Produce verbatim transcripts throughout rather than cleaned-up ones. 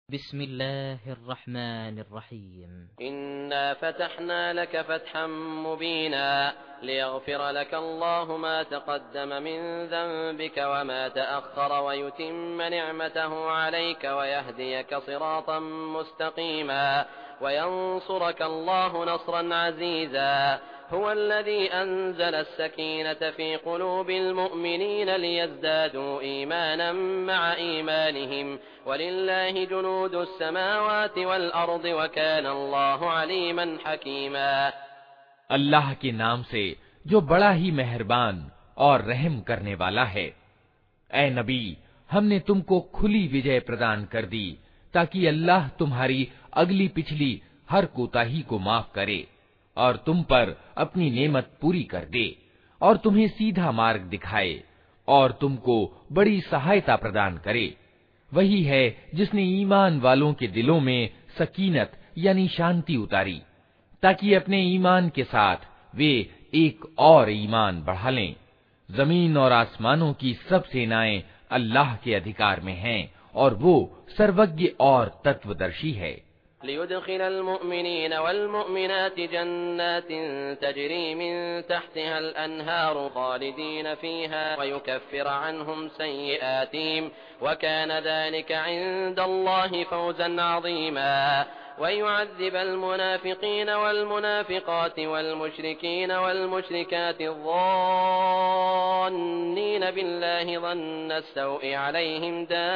बिस्मिल्लाहिर्रहमानिर्रहीम। इन्ना फतहना लक फतहम मुबीना लियगफिर लक अल्लाहु मा तक़द्दम मिन ज़ंबिक व मा तअख़्ख़र व युतिम्म निअमतहु अलैक व यहदियक सिरातम मुस्तक़ीमा व यंसुरक अल्लाहु नस्रन अज़ीज़ा हुवल्लज़ी अंज़ल अस्सकीनत फ़ी क़ुलूबिल मुअमिनीन लियज़्दादू ईमानन मअ ईमानिहिम वलिल्लाहि जुनूदुस समावाति वल अर्दि व काना अल्लाहु अलीमन हकीमा। अल्लाह के नाम से जो बड़ा ही मेहरबान और रहम करने वाला है। ऐ नबी, हमने तुमको खुली विजय प्रदान कर दी ताकि अल्लाह तुम्हारी अगली पिछली हर कोताही को माफ करे और तुम पर अपनी नेमत पूरी कर दे और तुम्हें सीधा मार्ग दिखाए और तुमको बड़ी सहायता प्रदान करे। वही है जिसने ईमान वालों के दिलों में सकीनत यानी शांति उतारी ताकि अपने ईमान के साथ वे एक और ईमान बढ़ा लें। जमीन और आसमानों की सब सेनाएं अल्लाह के अधिकार में हैं और वो सर्वज्ञ और तत्वदर्शी है। लियुदखिलल मुअमिनीन वल मुअमिनाति जन्नातिन तजरी मिन तहतिहल अनहारु खालिदीन फीहा व युकफ्फिर अन्हुम सय्यिआतिहिम व कान ज़ालिका इंदल्लाहि फौज़न अज़ीमा व युअज़्ज़िबल मुनाफिकीन वल मुनाफिकाति वल मुशरिकीन वल मुशरिकाति ज़ान्नीन बिल्लाहि ज़न्नस सौइ अलैहिम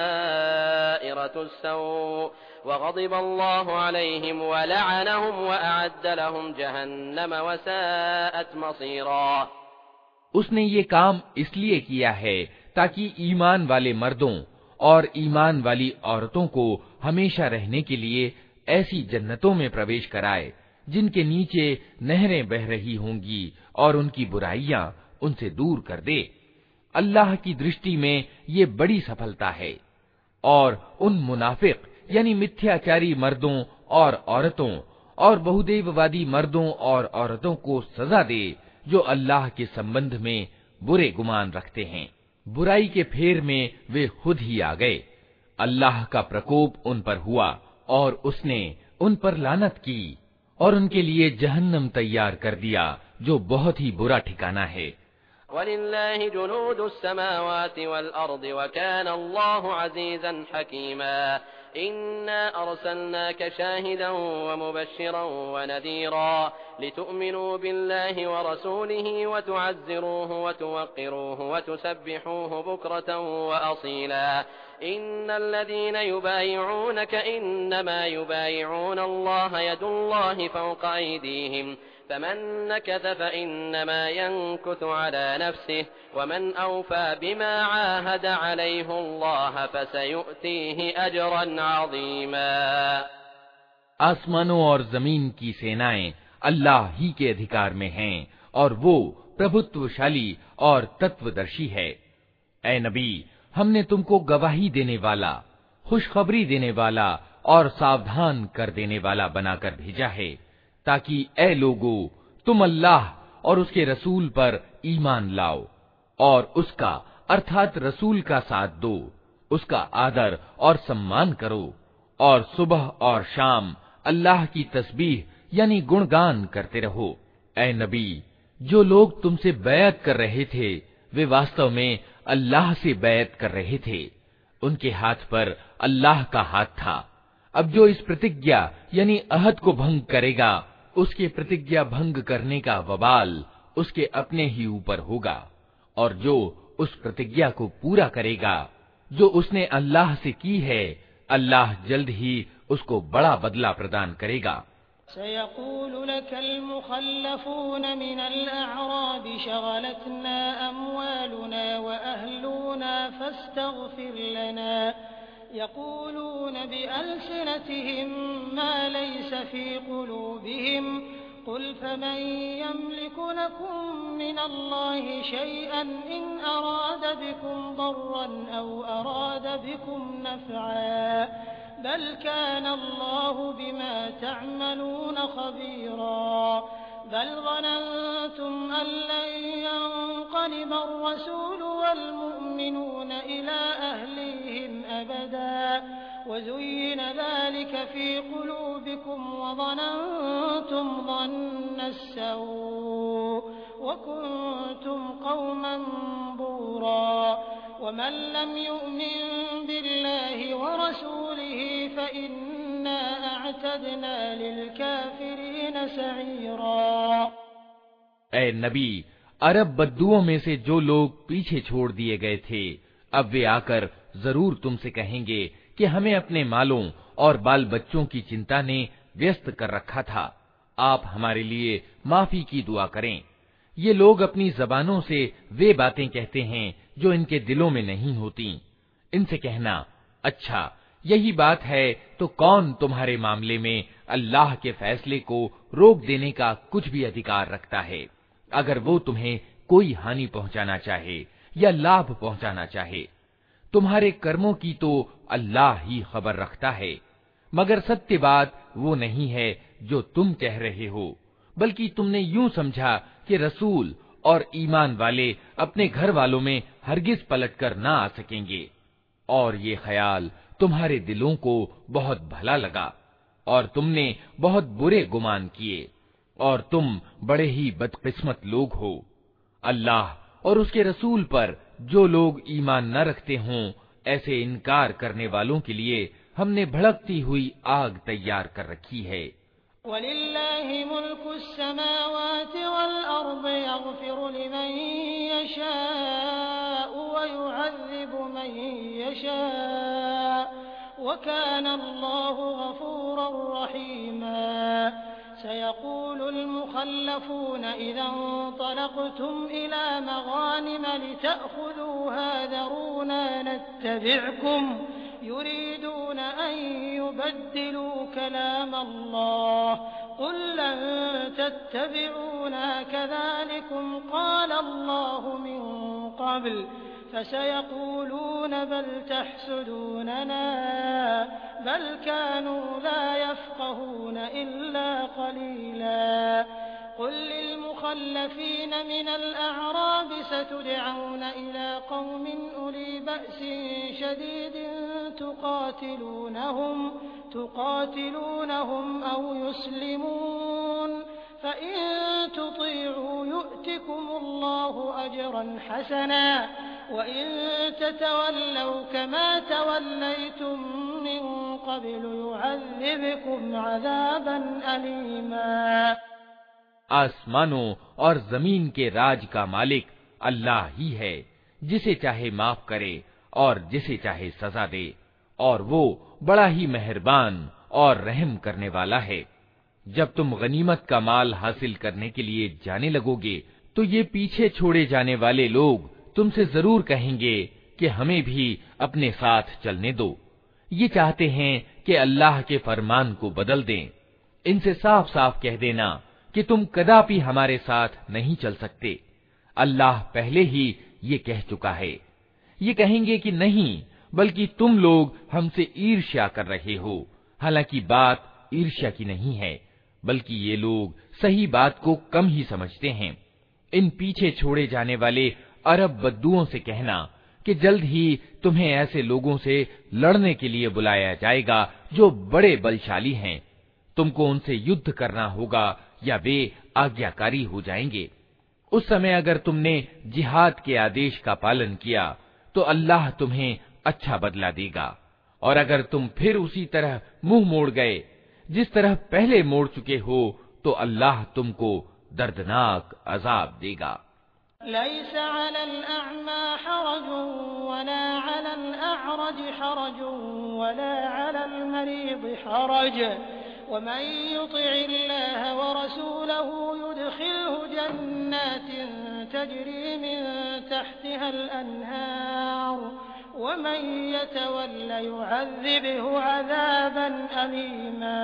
दाइरतुस सौ वग़ज़िब अल्लाहु अलैहिम व लअनहुम व अअद्द लहुम जहन्नम व साअत मसीरा। उसने ये काम इसलिए किया है ताकि ईमान वाले मर्दों और ईमान वाली औरतों को हमेशा रहने के लिए ऐसी जन्नतों में प्रवेश कराए जिनके नीचे नहरें बह रही होंगी और उनकी बुराइयां उनसे दूर कर दे। अल्लाह की दृष्टि में ये बड़ी सफलता है। और उन मुनाफिक यानी मिथ्याचारी मर्दों और औरतों और बहुदेववादी मर्दों और औरतों को सजा दे जो अल्लाह के संबंध में बुरे गुमान रखते हैं। बुराई के फेर में वे खुद ही आ गए। अल्लाह का प्रकोप उन पर हुआ और उसने उन पर लानत की और उनके लिए जहन्नम तैयार कर दिया जो बहुत ही बुरा ठिकाना है। वलिल्लाहि जुनूदुस समावाति वल अर्दि व काना अल्लाहु अज़ीज़न हकीमा। इन्ना अर्सलनाक शाहिदन व मुबश्शिरन व नज़ीरा लितुअमिनू बिल्लाहि व रसूलिहि व तुअज़्ज़िरूहु व तुवक़्क़िरूहु व तुसब्बिहूहु बुक्रतन व असीला। इन्नल्लज़ीन युबायिऊनक इन्नमा युबायिऊन अल्लाह यदुल्लाहि फ़ौक़ अयदीहिम फमन नकथ फइन्नमा यनकुथु अला नफ्सिहि वमन औफ़ा बिमा आहद अलैहि अल्लाह फसयुअतीहि अजरन अज़ीमा। आसमानों और जमीन की सेनाएं अल्लाह ही के अधिकार में हैं और वो प्रभुत्वशाली और तत्वदर्शी है। ऐ नबी, हमने तुमको गवाही देने वाला, खुशखबरी देने वाला और सावधान कर देने वाला बनाकर भेजा है ताकि ऐ लोगो तुम अल्लाह और उसके रसूल पर ईमान लाओ और उसका अर्थात रसूल का साथ दो, उसका आदर और सम्मान करो और सुबह और शाम अल्लाह की तस्बीह यानी गुणगान करते रहो। ऐ नबी, जो लोग तुमसे बैत कर रहे थे वे वास्तव में अल्लाह से बैत कर रहे थे। उनके हाथ पर अल्लाह का हाथ था। अब जो इस प्रतिज्ञा यानी अहद को भंग करेगा उसके प्रतिज्ञा भंग करने का वबाल उसके अपने ही ऊपर होगा और जो उस प्रतिज्ञा को पूरा करेगा जो उसने अल्लाह से की है, अल्लाह जल्द ही उसको बड़ा बदला प्रदान करेगा। सयक़ूलु लकल मुख़ल्लफ़ून मिनल अअराबि शग़लतना अम्वालुना व अहलुना फस्तग़फिर लना यक़ूलून बिअल्सिनतिहिम मा लैस फ़ी क़ुलूबिहिम क़ुल फमन यमलिकु लकुम मिनल्लाहि शैअन इन अराद बिकुम दर्रन औ अराद बिकुम नफ़अन बल कान अल्लाहु बिमा तअमलून ख़बीरा। बल ज़ननतुम अन लन यन्क़लिब अर्रसूलु वल मुअमिनून इला अहलिहिम अबदा वज़ुय्यिन ज़ालिका फ़ी क़ुलूबिकुम वज़नन्तुम ज़न्न अस्सऊ वकुन्तुम क़ौमन बूरा वमन लम युअमिन बिल्लाहि वरसूलिहि फ़इन्ना अअतदना लिलकाफ़िरीन सईरा। ऐ नबी, अरब बद्दुओं में से जो लोग पीछे छोड़ दिए गए थे, अब वे आकर जरूर तुमसे कहेंगे कि हमें अपने मालों और बाल बच्चों की चिंता ने व्यस्त कर रखा था, आप हमारे लिए माफी की दुआ करें। ये लोग अपनी जबानों से वे बातें कहते हैं जो इनके दिलों में नहीं होती। इनसे कहना, अच्छा यही बात है तो कौन तुम्हारे मामले में अल्लाह के फैसले को रोक देने का कुछ भी अधिकार रखता है, अगर वो तुम्हें कोई हानि पहुंचाना चाहे या लाभ पहुंचाना चाहे। तुम्हारे कर्मों की तो अल्लाह ही खबर रखता है, मगर सत्य बात वो नहीं है जो तुम कह रहे हो, बल्कि तुमने यूं समझा कि रसूल और ईमान वाले अपने घर वालों में हरगिज पलट कर ना आ सकेंगे, और ये ख्याल तुम्हारे दिलों को बहुत भला लगा और तुमने बहुत बुरे गुमान किए, और तुम बड़े ही बदकिस्मत लोग हो। अल्लाह और उसके रसूल पर जो लोग ईमान न रखते हों, ऐसे इनकार करने वालों के लिए हमने भड़कती हुई आग तैयार कर रखी है। वलिल्लाहि मुल्कुस्समावाति वल अर्दि यग़फिरु लिमन यशाअ व युअज़्ज़िबु मन यशाअ व काना अल्लाहु गफूरर रहीमा। सयक़ूलुल मुख़ल्लफ़ून इज़ा इंतलक़्तुम इला मग़ानिम लितअख़ुज़ूहा ज़रूना नत्तबि'कुम युरीदून अन युबद्दिलू कलाम अल्लाह क़ुल लन तत्तबि'ूना कज़ालिकुम क़ाल अल्लाहु मिन क़ब्ल फसयक़ूलून बल तहसुदूनना बल कानू ला यफ़क़हून इल्ला क़लीला। क़ुल लिलमुख़ल्लफ़ीन मिनल अअराबि सतुदअऊन इला क़ौमिन उली बअसिन शदीदिन तुक़ातिलूनहुम तुक़ातिलूनहुम औ युस्लिमून फ़इन तुጢዑ यु'तिकुमुल्लाहु अजरन हसना वइन ततवल्लौ कमा तवल्लैतुम मिन क़ब्लु युअज़्ज़िबकुम अज़ाबन अलीमा। आसमानों और जमीन के राज का मालिक अल्लाह ही है, जिसे चाहे माफ करे और जिसे चाहे सजा दे, और वो बड़ा ही मेहरबान और रहम करने वाला है। जब तुम गनीमत का माल हासिल करने के लिए जाने लगोगे, तो ये पीछे छोड़े जाने वाले लोग तुमसे जरूर कहेंगे कि हमें भी अपने साथ चलने दो। ये चाहते हैं कि अल्लाह के फरमान को बदल दें। इनसे साफ साफ कह देना कि तुम कदापि हमारे साथ नहीं चल सकते। अल्लाह पहले ही ये कह चुका है। ये कहेंगे कि नहीं, बल्कि तुम लोग हमसे ईर्ष्या कर रहे हो। हालांकि बात ईर्ष्या की नहीं है, बल्कि ये लोग सही बात को कम ही समझते हैं। इन पीछे छोड़े जाने वाले अरब बद्दुओं से कहना कि जल्द ही तुम्हें ऐसे लोगों से लड़ने के लिए बुलाया जाएगा जो बड़े बलशाली हैं। तुमको उनसे युद्ध करना होगा या वे आज्ञाकारी हो जाएंगे। उस समय अगर तुमने जिहाद के आदेश का पालन किया तो अल्लाह तुम्हें अच्छा बदला देगा, और अगर तुम फिर उसी तरह मुंह मोड़ गए जिस तरह पहले मोड़ चुके हो, तो अल्लाह तुमको दर्दनाक अजाब देगा। लैसा अलल अअमा हरजुन वला अलल अअरज हरजुन वला अलल मरीद हरज वमन युतिइल्लाह व रसूलहु युदखिलहु जन्नातिन तजरी मिन तहतिहल अन्हार वमन यतवल्ला युअज़्ज़िबहु अज़ाबन अलीमा।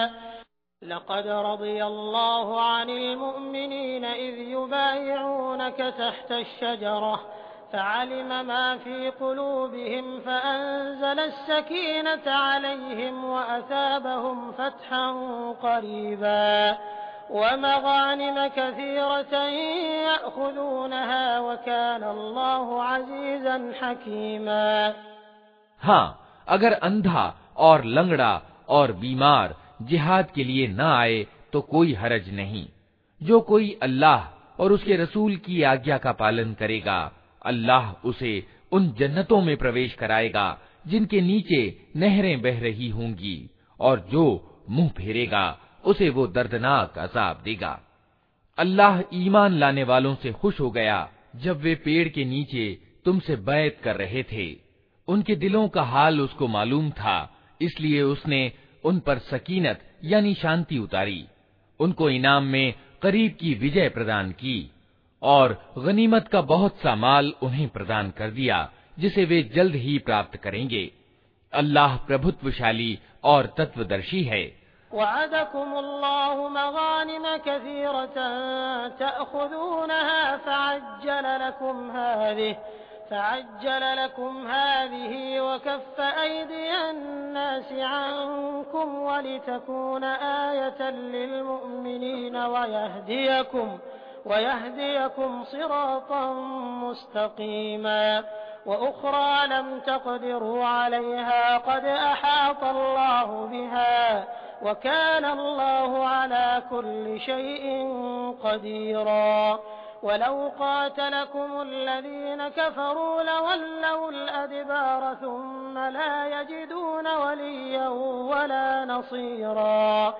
लक़द रदियल्लाहु अनिल मुअमिनीन इज़ युबायिऊनक तहत अश-शजरह फ़अलिम मा फ़ी क़ुलूबिहिम फ़अंज़ल अस-सकीनत अलैहिम वअसाबहुम फ़तहन क़रीबा वमग़ानिम कसीरतन यअख़ुज़ूनहा वकान अल्लाहु अज़ीज़न हकीमा। हाँ, अगर अंधा और लंगड़ा और बीमार जिहाद के लिए न आए तो कोई हरज नहीं। जो कोई अल्लाह और उसके रसूल की आज्ञा का पालन करेगा, अल्लाह उसे उन जन्नतों में प्रवेश कराएगा जिनके नीचे नहरें बह रही होंगी, और जो मुंह फेरेगा उसे वो दर्दनाक अजाब देगा। अल्लाह ईमान लाने वालों से खुश हो गया जब वे पेड़ के नीचे तुमसे बैत कर रहे थे। उनके दिलों का हाल उसको मालूम था, इसलिए उसने उन पर सकीनत यानी शांति उतारी, उनको इनाम में करीब की विजय प्रदान की और गनीमत का बहुत सा माल उन्हें प्रदान कर दिया जिसे वे जल्द ही प्राप्त करेंगे। अल्लाह प्रभुत्वशाली और तत्वदर्शी है। वअदकुमुल्लाहु मगानिम कसीरतन तअखुदूनहा फअज्जल लकुम हादिहि फअज्जल लकुम हादिहि वकफ्फ अयदियन नासि अन्कुम वलितकून आयतन लिलमुमिनीन वयहदियकुम वयहदियकुम सिरातन मुस्तकीमा वउखरा लम तक़दिरू अलैहा क़द अहात अल्लाहु बिहा वकान अल्लाहु अला कुल्लि शैइन क़दीरा वलौ क़ातलकुमुल्लज़ीन कफ़रू लवल्लौल अदबार थुम्मा ला यजिदून वलिय्यन वला नसीरा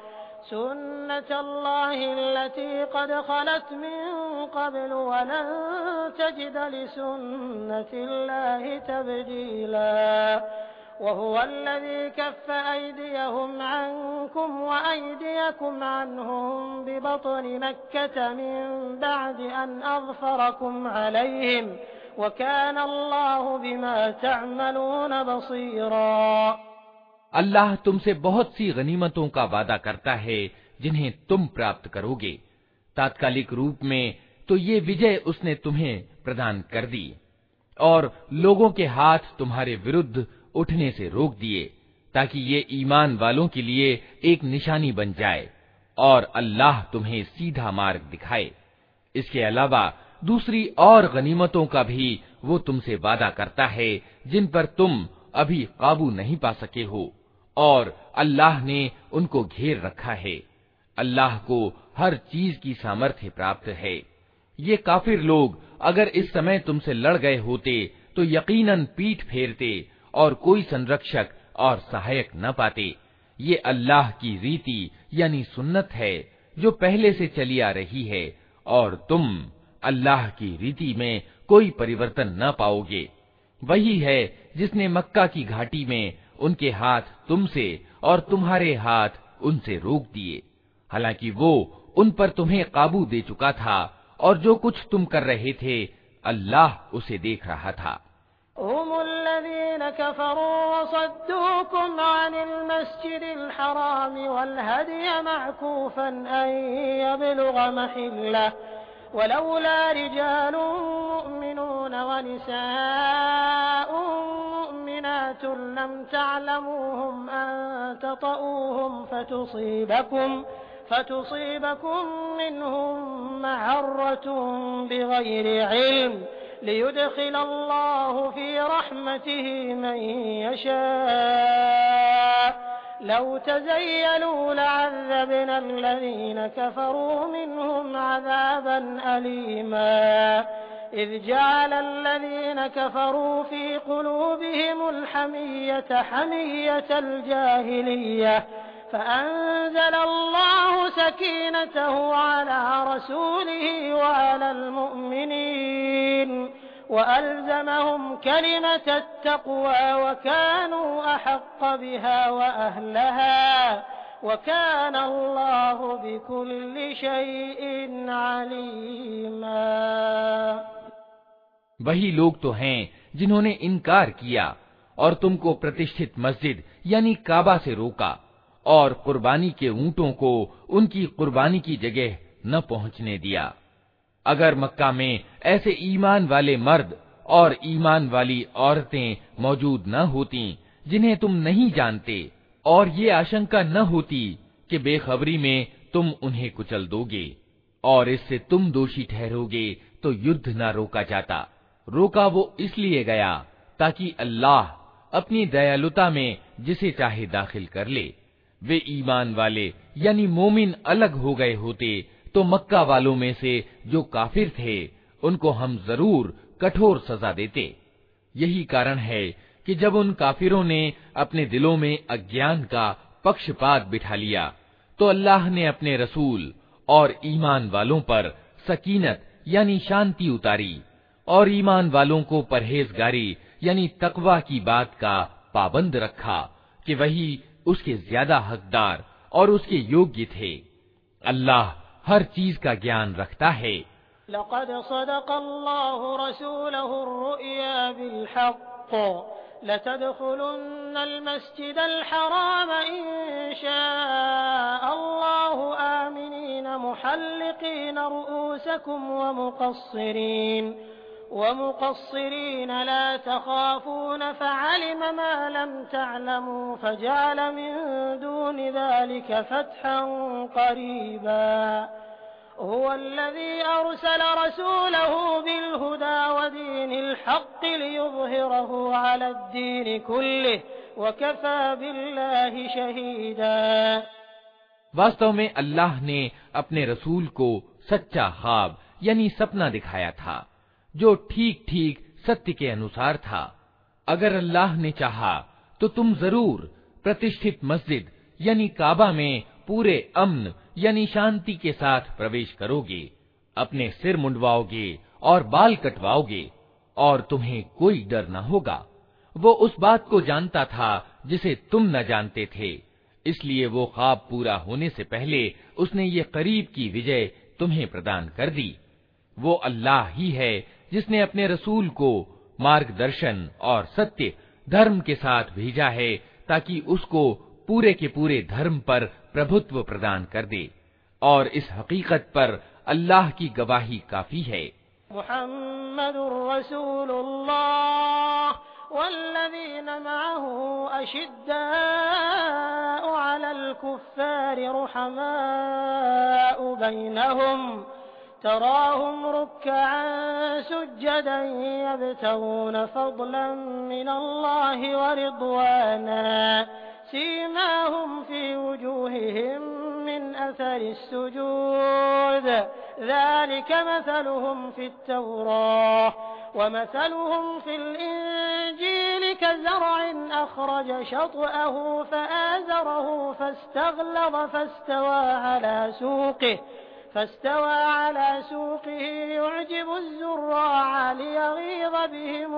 सुन्नतल्लाहि अल्लती क़द ख़लत मिन क़ब्ल वलन तजिद लिसुन्नतिल्लाहि तब्दीला वहुवल्लज़ी कफ़्फ़ अयदियहुम अन्कुम वअयदियकुम अन्हुम बिबत्नि मक्कत मिन बअदि अन अज़फ़रकुम अलैहिम वकान अल्लाहु बिमा तअमलून बसीरा। अल्लाह तुमसे बहुत सी गनीमतों का वादा करता है जिन्हें तुम प्राप्त करोगे। तात्कालिक रूप में तो ये विजय उसने तुम्हें प्रदान कर दी और लोगों के हाथ तुम्हारे विरुद्ध उठने से रोक दिए, ताकि ये ईमान वालों के लिए एक निशानी बन जाए और अल्लाह तुम्हें सीधा मार्ग दिखाए। इसके अलावा दूसरी और गनीमतों का भी वो तुमसे वादा करता है जिन पर तुम अभी काबू नहीं पा सके हो, और अल्लाह ने उनको घेर रखा है। अल्लाह को हर चीज की सामर्थ्य प्राप्त है। ये काफिर लोग अगर इस समय तुमसे लड़ गए होते तो यकीनन पीठ फेरते और कोई संरक्षक और सहायक न पाते। ये अल्लाह की रीति यानी सुन्नत है जो पहले से चली आ रही है, और तुम अल्लाह की रीति में कोई परिवर्तन न पाओगे। वही है जिसने मक्का की घाटी में उनके हाथ तुमसे और तुम्हारे हाथ उनसे रोक दिए, हालांकि वो उन पर तुम्हें काबू दे चुका था, और जो कुछ तुम कर रहे थे अल्लाह उसे देख रहा था। हुमुल्लज़ीन कफ़रू वसद्दूकुम अनिल मस्जिदिल हराम वल हदिय मअकूफन अन यबलुग महिल्लह वलौला रिजालुन मुमिनून वनिसाउन मुमिनातुन लम तअलमूहुम अन ततऊहुम फतुसीबकुम फतुसीबकुम मिनहुम मअर्रतुन बिगैरि इल्म लियुदखिल अल्लाहु फी रहमतिही मन यशा लौ तज़य्यलू लअज़्ज़बना अल्लज़ीन कफ़रू मिनहुम अज़ाबन अलीमा इज़ जअल अल्लज़ीन कफ़रू फी क़ुलूबिहिमुल हमिय्यत हमिय्यतल जाहिलिय्यह فأنزل الله سكينته على رسوله وعلى المؤمنين وألزمهم كلمة التقوى وكانوا أحق بها وأهلها وكان الله بكل شيء عليما। वही लोग तो हैं जिन्होंने इनकार किया और तुमको प्रतिष्ठित मस्जिद यानी काबा से रोका और कुर्बानी के ऊंटों को उनकी कुर्बानी की जगह न पहुंचने दिया। अगर मक्का में ऐसे ईमान वाले मर्द और ईमान वाली औरतें मौजूद न होती जिन्हें तुम नहीं जानते, और ये आशंका न होती कि बेखबरी में तुम उन्हें कुचल दोगे और इससे तुम दोषी ठहरोगे, तो युद्ध न रोका जाता। रोका वो इसलिए गया ताकि अल्लाह अपनी दयालुता में जिसे चाहे दाखिल कर ले। वे ईमान वाले यानी मोमिन अलग हो गए होते तो मक्का वालों में से जो काफिर थे उनको हम जरूर कठोर सजा देते। यही कारण है कि जब उन काफिरों ने अपने दिलों में अज्ञान का पक्षपात बिठा लिया तो अल्लाह ने अपने रसूल और ईमान वालों पर सकीनत यानी शांति उतारी और ईमान वालों को परहेजगारी यानी तकवा की बात का पाबंद रखा कि वही उसके ज्यादा हकदार और उसके योग्य थे। अल्लाह हर चीज का ज्ञान रखता है। लक़द सदक़ल्लाहु रसूलहु अर्रुया बिलहक़्क़ लतदख़ुलुन्नल मस्जिदल हराम इंशाअल्लाहु आमिनीन मुहल्लिक़ीन रुऊसकुम व मुक़स्सिरीन वमुक़स्सिरीन ला तख़ाफ़ून फ़अलिम मा लम तअलमू फ़जअल मिन दूनि ज़ालिक फ़तहन क़रीबा हुवल्लज़ी अरसल रसूलहु बिलहुदा वदीनिल हक़्क़ लियुज़हिरहु अलद्दीनि कुल्लिहि वकफ़ा बिल्लाहि शहीदा। वास्तव में अल्लाह ने अपने रसूल को सच्चा ख्वाब यानी सपना दिखाया था जो ठीक ठीक सत्य के अनुसार था। अगर अल्लाह ने चाहा तो तुम जरूर प्रतिष्ठित मस्जिद यानी काबा में पूरे अम्न यानी शांति के साथ प्रवेश करोगे, अपने सिर मुंडवाओगे और बाल कटवाओगे और तुम्हें कोई डर न होगा। वो उस बात को जानता था जिसे तुम न जानते थे, इसलिए वो ख्वाब पूरा होने से पहले उसने ये करीब की विजय तुम्हें प्रदान कर दी। वो अल्लाह ही है जिसने अपने रसूल को मार्गदर्शन और सत्य धर्म के साथ भेजा है ताकि उसको पूरे के पूरे धर्म पर प्रभुत्व प्रदान कर दे, और इस हकीकत पर अल्लाह की गवाही काफी है। मुहम्मदुर रसूलुल्लाह वल्लज़ीना मअहु अशिद्दाउ अलल कुफ्फारि रुहमाउ बैनहुम तराहुम रुक्कअन सुज्जदन यब्तगून फज़लन मिनल्लाहि व रिضवाना सीमाहुम फी वजूहिहिम मिन अथरिस सुजूद ज़ालिक मसलुहुम फित तौराह व मसलुहुम फिल इंजील कज़रअन अखरज शطअहु फआज़रहु फस्तग़लज़ फस्तवा अला सूक़िहि فاستوى على سوقه يعجب الزراع ليغيظ بهم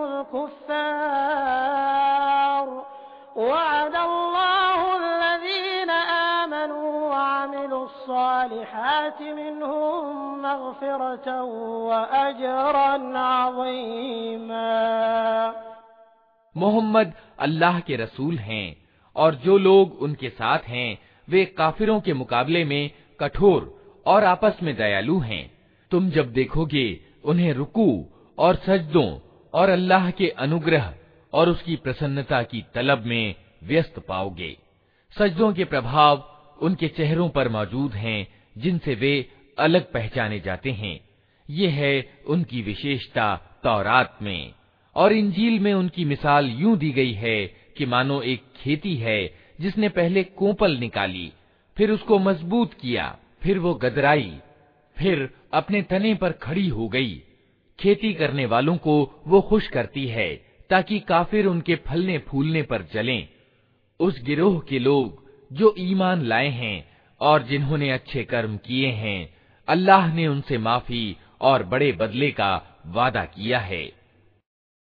الكفار وعد الله الذين آمنوا وعملوا الصالحات منهم مغفرة وأجرا عظيما। मोहम्मद अल्लाह के रसूल हैं और जो लोग उनके साथ हैं वे काफिरों के मुकाबले में कठोर और आपस में दयालु हैं। तुम जब देखोगे उन्हें रुकू और सजदों और अल्लाह के अनुग्रह और उसकी प्रसन्नता की तलब में व्यस्त पाओगे। सजदों के प्रभाव उनके चेहरों पर मौजूद हैं जिनसे वे अलग पहचाने जाते हैं। ये है उनकी विशेषता तौरात में, और इंजील में उनकी मिसाल यूं दी गई है कि मानो एक खेती है जिसने पहले कोंपल निकाली, फिर उसको मजबूत किया, फिर वो गदराई, फिर अपने तने पर खड़ी हो गई। खेती करने वालों को वो खुश करती है ताकि काफिर उनके फलने फूलने पर जलें। उस गिरोह के लोग जो ईमान लाए हैं और जिन्होंने अच्छे कर्म किए हैं, अल्लाह ने उनसे माफी और बड़े बदले का वादा किया है।